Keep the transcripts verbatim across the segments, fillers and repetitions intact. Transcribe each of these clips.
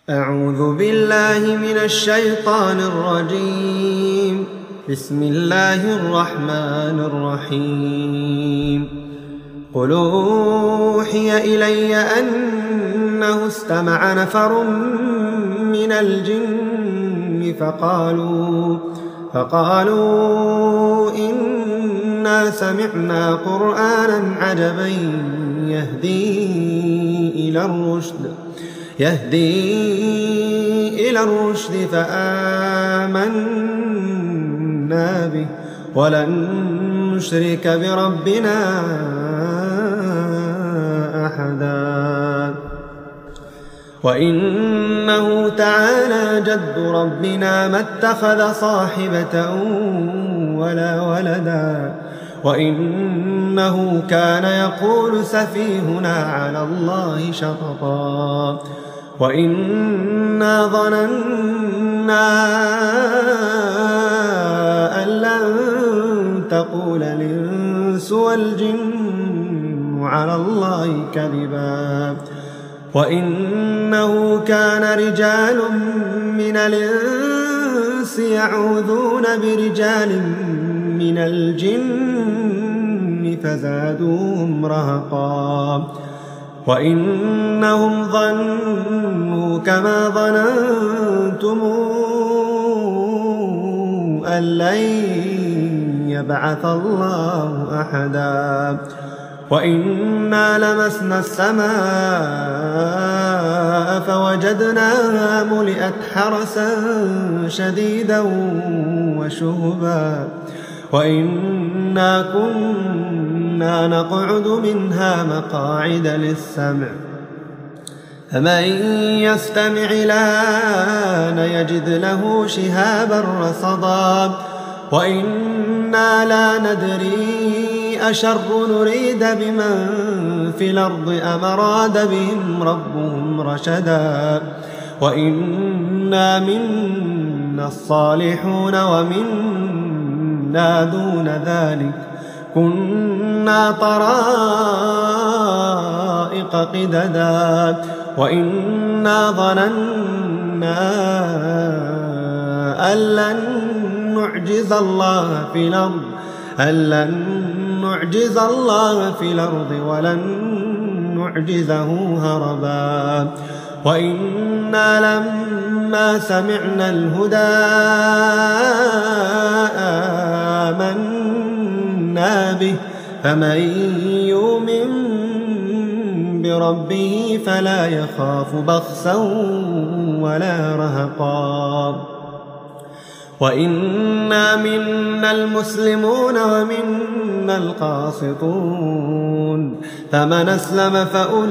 أعوذ بالله من الشيطان الرجيم. بسم الله الرحمن الرحيم. قل أوحي إلي أنه استمع نفر من الجن فقالوا فقالوا إنا سمعنا قرآنا عجبا يهدي إلى الرشد يهدي إلى الرشد فآمنا به ولن نشرك بربنا أحدا وإنه تعالى جد ربنا ما اتخذ صاحبة ولا ولدا وإنه كان يقول سفيهنا على الله شططا وإنا ظننا أن لن تقول الإنس والجن على الله كذبا وإنه كان رجال من الإنس يعوذون برجال من الجن فزادوهم رهقا وإنهم ظنوا كما ظننتم أن لن يبعث الله أحدا وإنا لمسنا السماء فوجدناها ملئت حرسا شديدا وشهبا وإنا كنا نقعد منها مقاعد للسمع فمن يستمع الآن يجد له شهابا رصدا وإنا لا ندري أشر نريد بمن في الأرض أم أراد بهم ربهم رشدا وإنا منا الصالحون ومنا دون ذلك كنا طرائق قددا وإنا ظننا أن لن نعجز الله في الأرض أن لن نعجز الله في الأرض ولن نعجزه هربا وإنا لما سمعنا الهدى آمنا به فمن يؤمن بربه فلا يخاف بخسا ولا رهقا وإنا منا المسلمون ومنا القاسطون فمن أسلم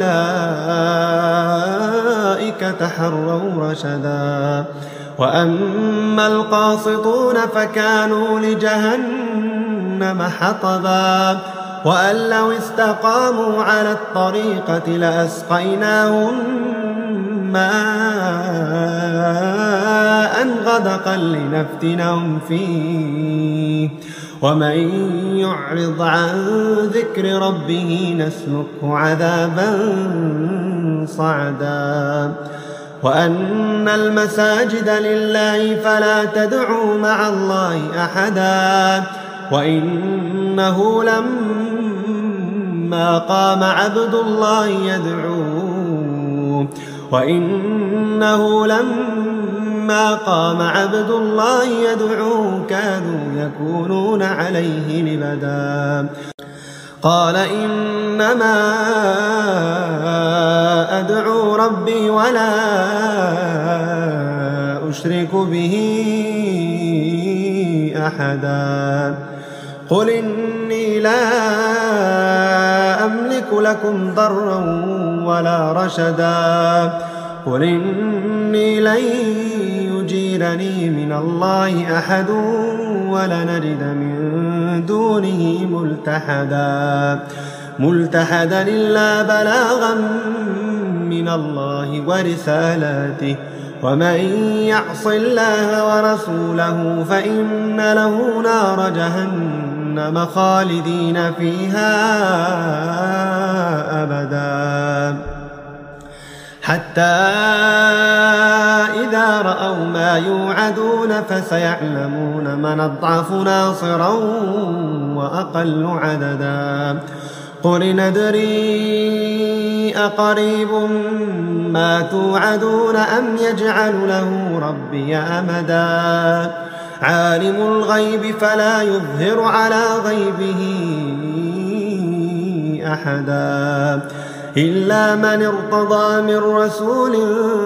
فأولئك تحروا رشدا وأما القاسطون فكانوا لجهنم حطبا وأن لو استقاموا على الطريقة لأسقيناهم ماء غدقا لنفتنهم فيه ومن يعرض عن ذكر ربه نسلكه عذابا صعدا وأن المساجد لله فلا تدعوا مع الله أحدا وإنه لما قام عبد الله يدعوه وإنه لما قام عبد الله يدعوه كانوا يكونون عليه لبدا قال إنما أدعو ربي ولا أشرك به أحدا قل إني لا أملك لكم ضرا ولا رشدا قل إني لن يجيرني من الله أحد ولنجد من دونه ملتحدا ملتحدا إلا بلاغا من الله ورسالاته ومن يعص الله ورسوله فإن له نار جهنم خالدين فيها أبدا حتى رأوا ما يوعدون فسيعلمون من أضعف ناصرا وأقل عددا قل ندري أقريب ما توعدون أم يجعل له ربي أمدا عالم الغيب فلا يظهر على غيبه أحدا إلا من ارتضى من رسول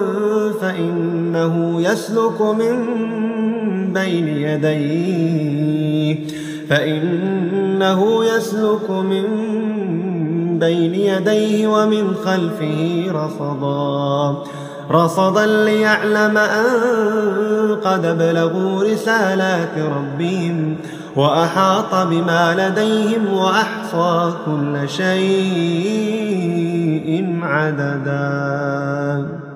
فإنه يسلك من بين يديه فإنه يسلك من بين يديه ومن خلفه رصدا رصدا ليعلم أن قد بلغوا رسالات ربهم وأحاط بما لديهم وأحصى كل شيء عددا.